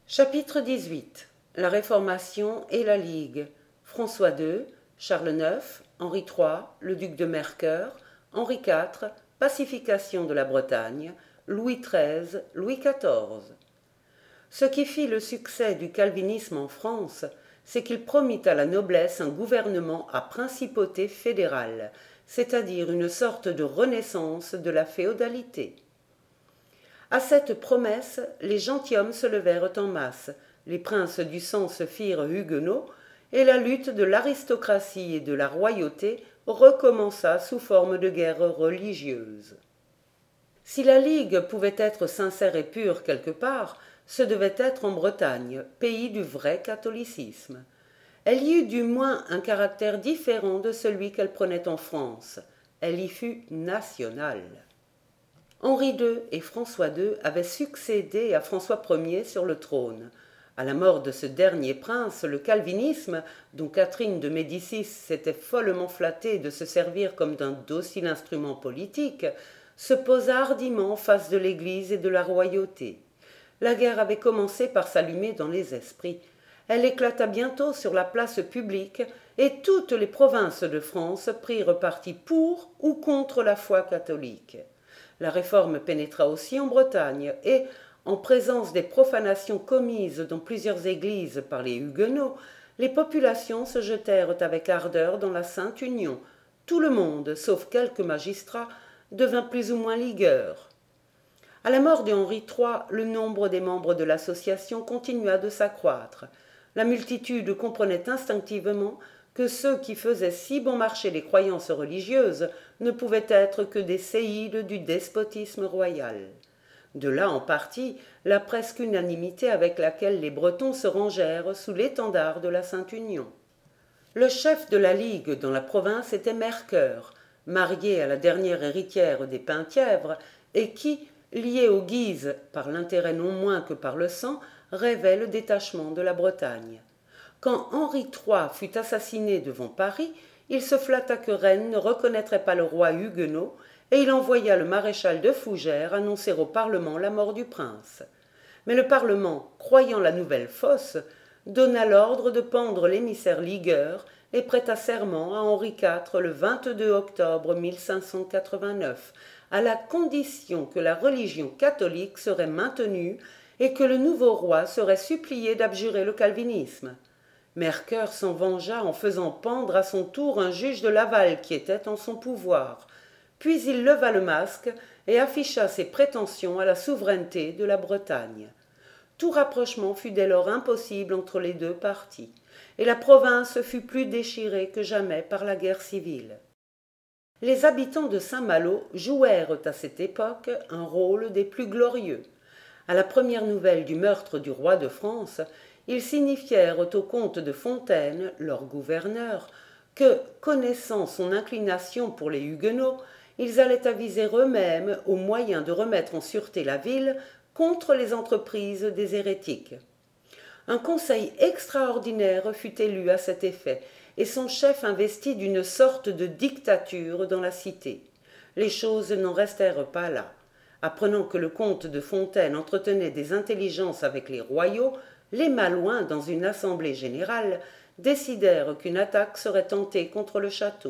Chapitre 18. La Réformation et la Ligue. François II, Charles IX, Henri III, le duc de Mercœur, Henri IV, pacification de la Bretagne, Louis XIII, Louis XIV. Ce qui fit le succès du calvinisme en France, c'est qu'il promit à la noblesse un gouvernement à principauté fédérale, c'est-à-dire une sorte de renaissance de la féodalité. À cette promesse, les gentilshommes se levèrent en masse, les princes du sang se firent huguenots, et la lutte de l'aristocratie et de la royauté recommença sous forme de guerre religieuse. Si la Ligue pouvait être sincère et pure quelque part, ce devait être en Bretagne, pays du vrai catholicisme. Elle y eut du moins un caractère différent de celui qu'elle prenait en France. Elle y fut nationale. Henri II et François II avaient succédé à François Ier sur le trône. À la mort de ce dernier prince, le calvinisme, dont Catherine de Médicis s'était follement flattée de se servir comme d'un docile instrument politique, se posa hardiment en face de l'Église et de la royauté. La guerre avait commencé par s'allumer dans les esprits. Elle éclata bientôt sur la place publique, et toutes les provinces de France prirent parti pour ou contre la foi catholique. La réforme pénétra aussi en Bretagne et, en présence des profanations commises dans plusieurs églises par les huguenots, les populations se jetèrent avec ardeur dans la Sainte Union. Tout le monde, sauf quelques magistrats, devint plus ou moins ligueur. À la mort de Henri III, le nombre des membres de l'association continua de s'accroître. La multitude comprenait instinctivement que ceux qui faisaient si bon marché les croyances religieuses ne pouvaient être que des séides du despotisme royal. De là en partie la presque unanimité avec laquelle les Bretons se rangèrent sous l'étendard de la Sainte Union. Le chef de la Ligue dans la province était Mercœur, marié à la dernière héritière des Penthièvre, et qui, lié aux Guises par l'intérêt non moins que par le sang, rêvait le détachement de la Bretagne. Quand Henri III fut assassiné devant Paris, il se flatta que Rennes ne reconnaîtrait pas le roi huguenot, et il envoya le maréchal de Fougères annoncer au Parlement la mort du prince. Mais le Parlement, croyant la nouvelle fausse, donna l'ordre de pendre l'émissaire ligueur et prêta serment à Henri IV le 22 octobre 1589, à la condition que la religion catholique serait maintenue et que le nouveau roi serait supplié d'abjurer le calvinisme. Mercœur s'en vengea en faisant pendre à son tour un juge de Laval qui était en son pouvoir. Puis il leva le masque et afficha ses prétentions à la souveraineté de la Bretagne. Tout rapprochement fut dès lors impossible entre les deux partis, et la province fut plus déchirée que jamais par la guerre civile. Les habitants de Saint-Malo jouèrent à cette époque un rôle des plus glorieux. À la première nouvelle du meurtre du roi de France, ils signifièrent au comte de Fontaine, leur gouverneur, que, connaissant son inclination pour les huguenots, ils allaient aviser eux-mêmes aux moyens de remettre en sûreté la ville contre les entreprises des hérétiques. Un conseil extraordinaire fut élu à cet effet, et son chef investi d'une sorte de dictature dans la cité. Les choses n'en restèrent pas là. Apprenant que le comte de Fontaine entretenait des intelligences avec les royaux, les Malouins, dans une assemblée générale, décidèrent qu'une attaque serait tentée contre le château.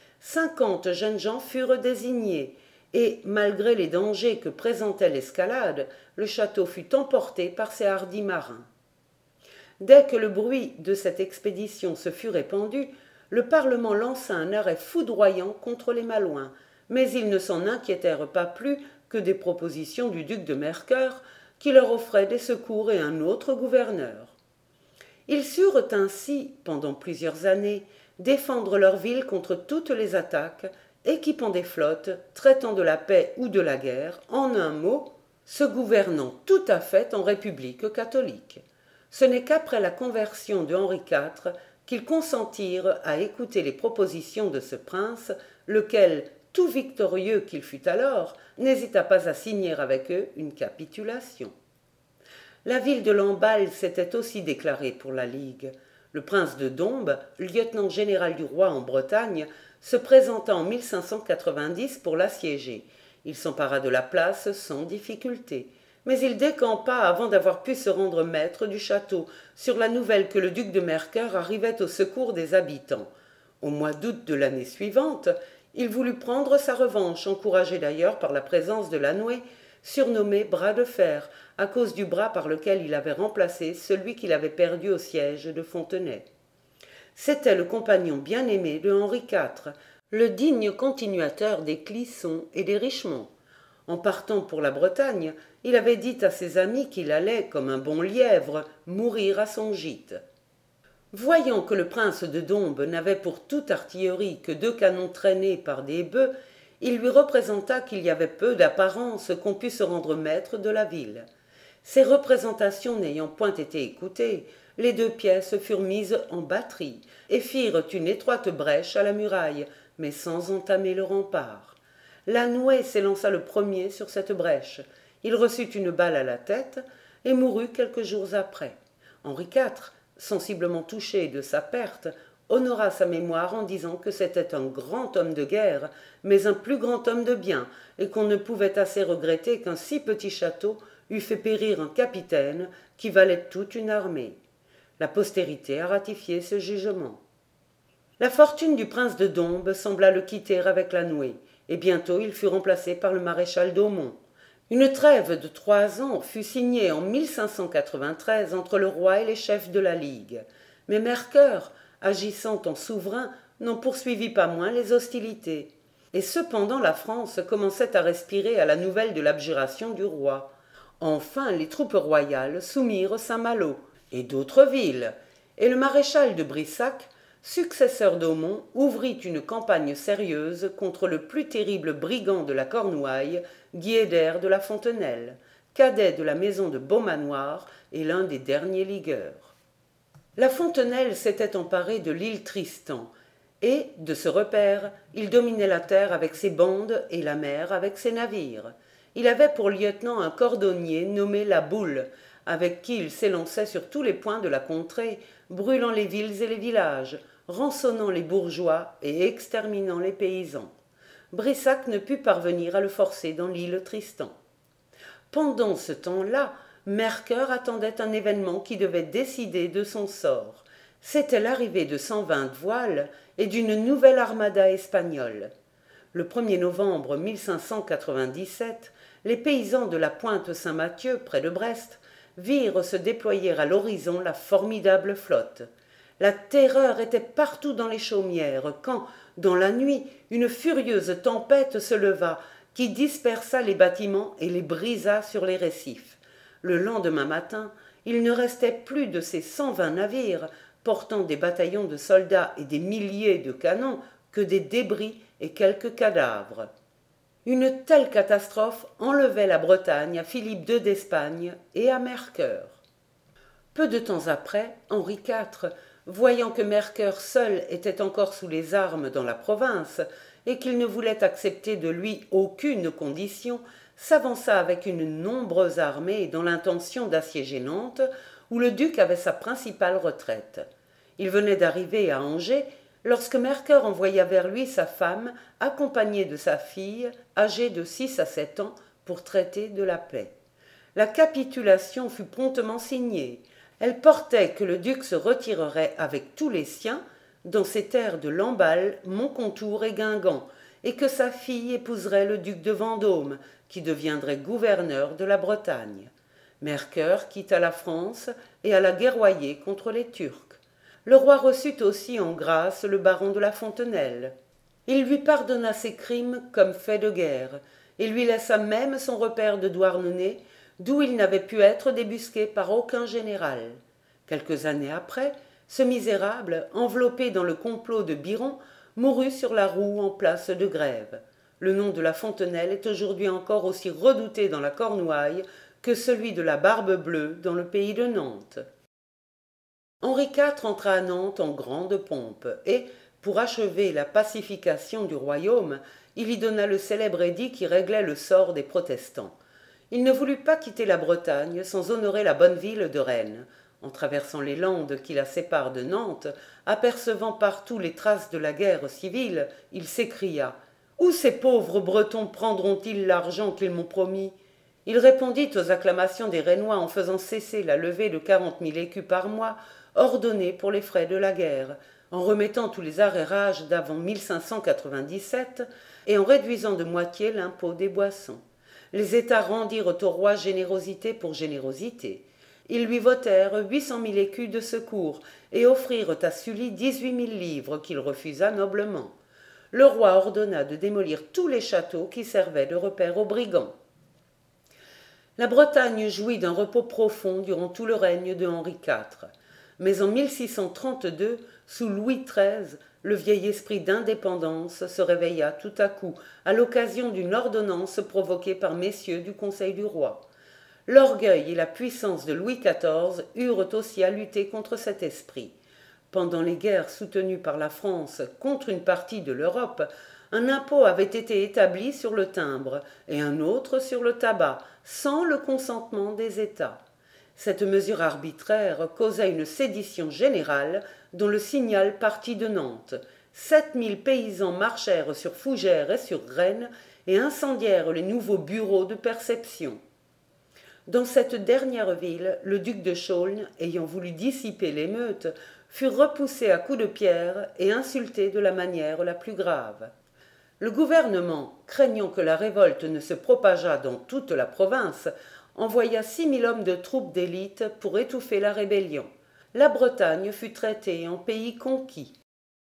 50 jeunes gens furent désignés, et, malgré les dangers que présentait l'escalade, le château fut emporté par ces hardis marins. Dès que le bruit de cette expédition se fut répandu, le Parlement lança un arrêt foudroyant contre les Malouins, mais ils ne s'en inquiétèrent pas plus que des propositions du duc de Mercœur, qui leur offrait des secours et un autre gouverneur. Ils surent ainsi, pendant plusieurs années, défendre leur ville contre toutes les attaques, équipant des flottes, traitant de la paix ou de la guerre, en un mot, se gouvernant tout à fait en république catholique. Ce n'est qu'après la conversion de Henri IV qu'ils consentirent à écouter les propositions de ce prince, lequel, tout victorieux qu'il fût alors, n'hésita pas à signer avec eux une capitulation. La ville de Lamballe s'était aussi déclarée pour la Ligue. Le prince de Dombes, lieutenant général du roi en Bretagne, se présenta en 1590 pour l'assiéger. Il s'empara de la place sans difficulté. mais il décampa avant d'avoir pu se rendre maître du château sur la nouvelle que le duc de Mercœur arrivait au secours des habitants. Au mois d'août de l'année suivante, il voulut prendre sa revanche, encouragé d'ailleurs par la présence de Lannoy, surnommé bras de fer, à cause du bras par lequel il avait remplacé celui qu'il avait perdu au siège de Fontenay. C'était le compagnon bien-aimé de Henri IV, le digne continuateur des Clisson et des Richemont. En partant pour la Bretagne, il avait dit à ses amis qu'il allait, comme un bon lièvre, mourir à son gîte. Voyant que le prince de Dombes n'avait pour toute artillerie que 2 canons traînés par des bœufs, il lui représenta qu'il y avait peu d'apparence qu'on pût se rendre maître de la ville. Ces représentations n'ayant point été écoutées, les 2 pièces furent mises en batterie et firent une étroite brèche à la muraille, mais sans entamer le rempart. Lannoy s'élança le premier sur cette brèche. Il reçut une balle à la tête et mourut quelques jours après. Henri IV, sensiblement touché de sa perte, honora sa mémoire en disant que c'était un grand homme de guerre, mais un plus grand homme de bien, et qu'on ne pouvait assez regretter qu'un si petit château eût fait périr un capitaine qui valait toute une armée. La postérité a ratifié ce jugement. La fortune du prince de Dombes sembla le quitter avec Lannoy, et bientôt il fut remplacé par le maréchal d'Aumont. Une trêve de 3 ans fut signée en 1593 entre le roi et les chefs de la Ligue, mais Mercœur, agissant en souverain, n'en poursuivit pas moins les hostilités. Et cependant la France commençait à respirer à la nouvelle de l'abjuration du roi. Enfin les troupes royales soumirent Saint-Malo et d'autres villes, et le maréchal de Brissac, successeur d'Aumont, ouvrit une campagne sérieuse contre le plus terrible brigand de la Cornouaille, Guiédère de la Fontenelle, cadet de la maison de Beaumanoir et l'un des derniers ligueurs. La Fontenelle s'était emparée de l'île Tristan, et, de ce repère, il dominait la terre avec ses bandes et la mer avec ses navires. Il avait pour lieutenant un cordonnier nommé La Boule, avec qui il s'élançait sur tous les points de la contrée, brûlant les villes et les villages, rançonnant les bourgeois et exterminant les paysans. Brissac ne put parvenir à le forcer dans l'île Tristan. Pendant ce temps-là, Mercœur attendait un événement qui devait décider de son sort. C'était l'arrivée de 120 voiles et d'une nouvelle armada espagnole. Le 1er novembre 1597, les paysans de la pointe Saint-Mathieu, près de Brest, virent se déployer à l'horizon la formidable flotte. La terreur était partout dans les chaumières quand, dans la nuit, une furieuse tempête se leva qui dispersa les bâtiments et les brisa sur les récifs. Le lendemain matin, il ne restait plus de ces 120 navires, portant des bataillons de soldats et des milliers de canons, que des débris et quelques cadavres. Une telle catastrophe enlevait la Bretagne à Philippe II d'Espagne et à Mercœur. Peu de temps après, Henri IV, voyant que Mercœur seul était encore sous les armes dans la province et qu'il ne voulait accepter de lui aucune condition, s'avança avec une nombreuse armée dans l'intention d'assiéger Nantes, où le duc avait sa principale retraite. Il venait d'arriver à Angers lorsque Mercœur envoya vers lui sa femme, accompagnée de sa fille, âgée de 6 à 7 ans, pour traiter de la paix. La capitulation fut promptement signée. Elle portait que le duc se retirerait avec tous les siens dans ses terres de Lamballe, Montcontour et Guingamp, et que sa fille épouserait le duc de Vendôme, qui deviendrait gouverneur de la Bretagne. Mercœur quitta la France et alla guerroyer contre les Turcs. Le roi reçut aussi en grâce le baron de la Fontenelle. Il lui pardonna ses crimes comme faits de guerre, et lui laissa même son repaire de Douarnenez, d'où il n'avait pu être débusqué par aucun général. Quelques années après, ce misérable, enveloppé dans le complot de Biron, mourut sur la roue en place de Grève. Le nom de la Fontenelle est aujourd'hui encore aussi redouté dans la Cornouaille que celui de la Barbe Bleue dans le pays de Nantes. Henri IV entra à Nantes en grande pompe et, pour achever la pacification du royaume, il y donna le célèbre édit qui réglait le sort des protestants. Il ne voulut pas quitter la Bretagne sans honorer la bonne ville de Rennes. En traversant les landes qui la séparent de Nantes, apercevant partout les traces de la guerre civile, il s'écria « Où ces pauvres Bretons prendront-ils l'argent qu'ils m'ont promis ?» Il répondit aux acclamations des Rénois en faisant cesser la levée de 40 000 écus par mois ordonnée pour les frais de la guerre, en remettant tous les arrérages d'avant 1597 et en réduisant de moitié l'impôt des boissons. Les États rendirent au roi générosité pour générosité. Ils lui votèrent 800 000 écus de secours et offrirent à Sully 18 000 livres qu'il refusa noblement. Le roi ordonna de démolir tous les châteaux qui servaient de repère aux brigands. La Bretagne jouit d'un repos profond durant tout le règne de Henri IV. Mais en 1632, sous Louis XIII, le vieil esprit d'indépendance se réveilla tout à coup à l'occasion d'une ordonnance provoquée par messieurs du Conseil du roi. L'orgueil et la puissance de Louis XIV eurent aussi à lutter contre cet esprit. Pendant les guerres soutenues par la France contre une partie de l'Europe, un impôt avait été établi sur le timbre et un autre sur le tabac, sans le consentement des États. Cette mesure arbitraire causa une sédition générale dont le signal partit de Nantes. 7 000 paysans marchèrent sur Fougères et sur Rennes et incendièrent les nouveaux bureaux de perception. Dans cette dernière ville, le duc de Chaulnes, ayant voulu dissiper l'émeute, fut repoussé à coups de pierre et insulté de la manière la plus grave. Le gouvernement, craignant que la révolte ne se propageât dans toute la province, envoya 6 000 hommes de troupes d'élite pour étouffer la rébellion. La Bretagne fut traitée en pays conquis.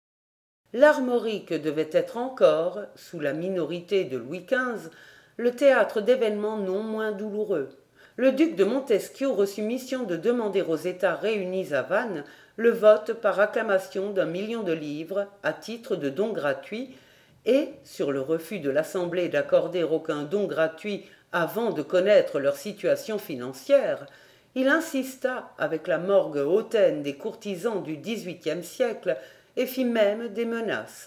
L'Armorique devait être encore, sous la minorité de Louis XV, le théâtre d'événements non moins douloureux. Le duc de Montesquiou reçut mission de demander aux États réunis à Vannes le vote par acclamation d'1 million de livres à titre de don gratuit et, sur le refus de l'Assemblée d'accorder aucun don gratuit avant de connaître leur situation financière, il insista avec la morgue hautaine des courtisans du XVIIIe siècle et fit même des menaces.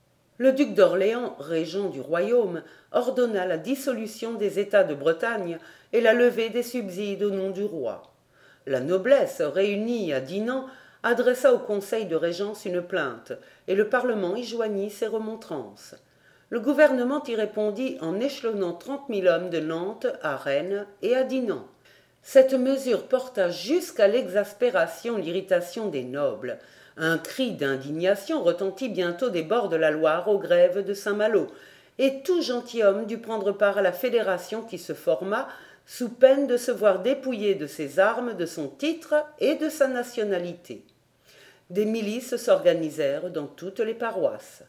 Le duc d'Orléans, régent du royaume, ordonna la dissolution des États de Bretagne et la levée des subsides au nom du roi. La noblesse, réunie à Dinan, adressa au conseil de régence une plainte, et le Parlement y joignit ses remontrances. Le gouvernement y répondit en échelonnant 30 000 hommes de Nantes à Rennes et à Dinan. Cette mesure porta jusqu'à l'exaspération l'irritation des nobles. Un cri d'indignation retentit bientôt des bords de la Loire aux grèves de Saint-Malo, et tout gentilhomme dut prendre part à la fédération qui se forma, sous peine de se voir dépouillé de ses armes, de son titre et de sa nationalité. Des milices s'organisèrent dans toutes les paroisses.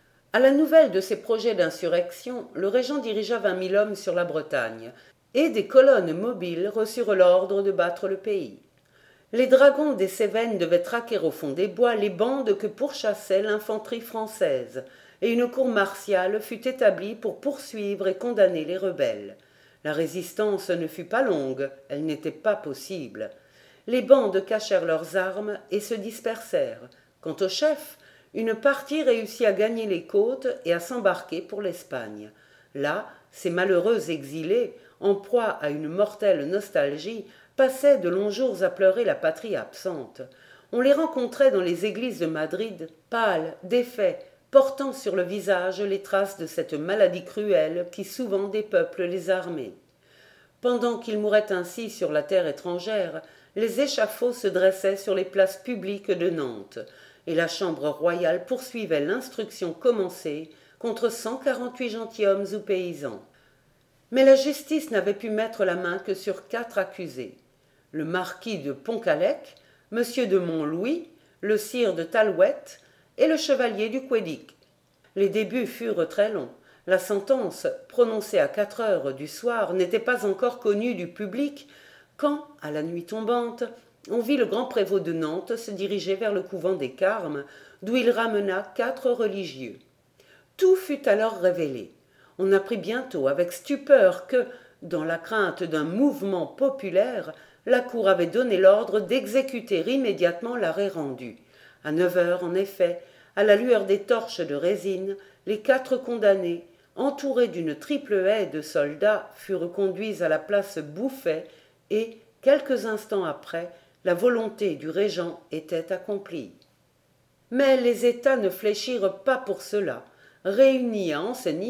À la nouvelle de ces projets d'insurrection, le régent dirigea 20 000 hommes sur la Bretagne, et des colonnes mobiles reçurent l'ordre de battre le pays. Les dragons des Cévennes devaient traquer au fond des bois les bandes que pourchassait l'infanterie française, et une cour martiale fut établie pour poursuivre et condamner les rebelles. La résistance ne fut pas longue, elle n'était pas possible. Les bandes cachèrent leurs armes et se dispersèrent. Quant au chef, une partie réussit à gagner les côtes et à s'embarquer pour l'Espagne. Là, ces malheureux exilés, en proie à une mortelle nostalgie, passaient de longs jours à pleurer la patrie absente. On les rencontrait dans les églises de Madrid, pâles, défaits, portant sur le visage les traces de cette maladie cruelle qui souvent dépeuple les armées. Pendant qu'ils mouraient ainsi sur la terre étrangère, les échafauds se dressaient sur les places publiques de Nantes, et la chambre royale poursuivait l'instruction commencée contre 148 gentilshommes ou paysans. Mais la justice n'avait pu mettre la main que sur 4 accusés. Le marquis de Pontcallec, monsieur de Montlouis, le sire de Talouette et le chevalier du Quédic. Les débuts furent très longs. La sentence, prononcée à 4 heures du soir, n'était pas encore connue du public quand, à la nuit tombante, on vit le grand prévôt de Nantes se diriger vers le couvent des Carmes, d'où il ramena 4 religieux. Tout fut alors révélé. On apprit bientôt avec stupeur que, dans la crainte d'un mouvement populaire, la cour avait donné l'ordre d'exécuter immédiatement l'arrêt rendu. À 9 heures, en effet, à la lueur des torches de résine, les 4 condamnés, entourés d'une triple haie de soldats, furent conduits à la place Bouffay et, quelques instants après, la volonté du régent était accomplie. Mais les États ne fléchirent pas pour cela. Réunis à Ancenis,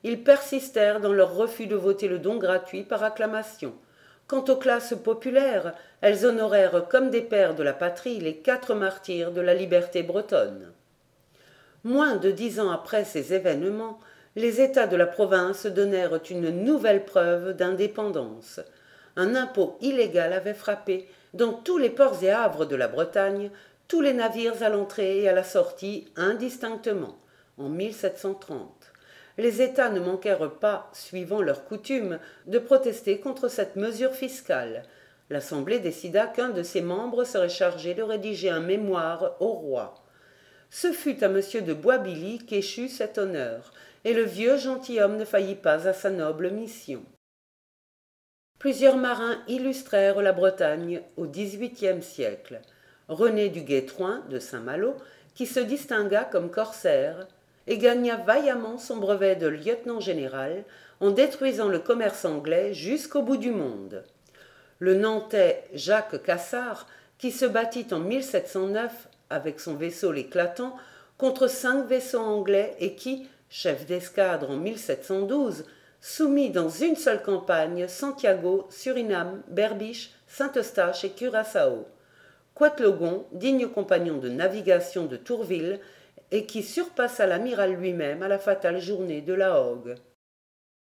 ils persistèrent dans leur refus de voter le don gratuit par acclamation. Quant aux classes populaires, elles honorèrent comme des pères de la patrie les 4 martyrs de la liberté bretonne. Moins de 10 ans après ces événements, les États de la province donnèrent une nouvelle preuve d'indépendance. Un impôt illégal avait frappé, dans tous les ports et havres de la Bretagne, tous les navires à l'entrée et à la sortie indistinctement, en 1730. Les États ne manquèrent pas, suivant leur coutume, de protester contre cette mesure fiscale. L'Assemblée décida qu'un de ses membres serait chargé de rédiger un mémoire au roi. Ce fut à M. de Boisbilly qu'échut cet honneur, et le vieux gentilhomme ne faillit pas à sa noble mission. Plusieurs marins illustrèrent la Bretagne au XVIIIe siècle. René du Guestroin de Saint-Malo, qui se distingua comme corsaire, et gagna vaillamment son brevet de lieutenant-général en détruisant le commerce anglais jusqu'au bout du monde. Le Nantais Jacques Cassard, qui se battit en 1709 avec son vaisseau l'Éclatant contre 5 vaisseaux anglais et qui, chef d'escadre en 1712, soumit dans une seule campagne Santiago, Suriname, Berbiche, Saint-Eustache et Curaçao. Coetlogon, digne compagnon de navigation de Tourville, et qui surpassa l'amiral lui-même à la fatale journée de la Hogue.